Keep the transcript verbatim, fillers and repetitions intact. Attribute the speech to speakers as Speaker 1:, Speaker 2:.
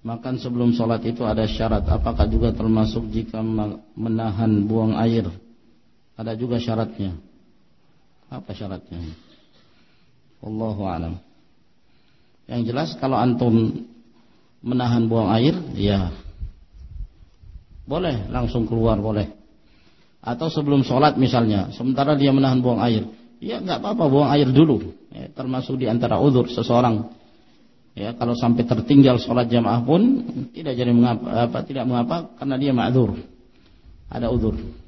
Speaker 1: Makan sebelum sholat itu ada syarat. Apakah juga termasuk jika menahan buang air? Ada juga syaratnya. Apa syaratnya? Wallahu a'lam. Yang jelas kalau antum menahan buang air, ya boleh langsung keluar, boleh. Atau sebelum sholat misalnya, sementara dia menahan buang air, ya nggak apa-apa buang air dulu. Ya, termasuk di antara uzur seseorang. Ya, kalau sampai tertinggal sholat jamaah pun tidak jadi mengapa, apa, tidak mengapa karena dia ma'dzur. Ada uzur.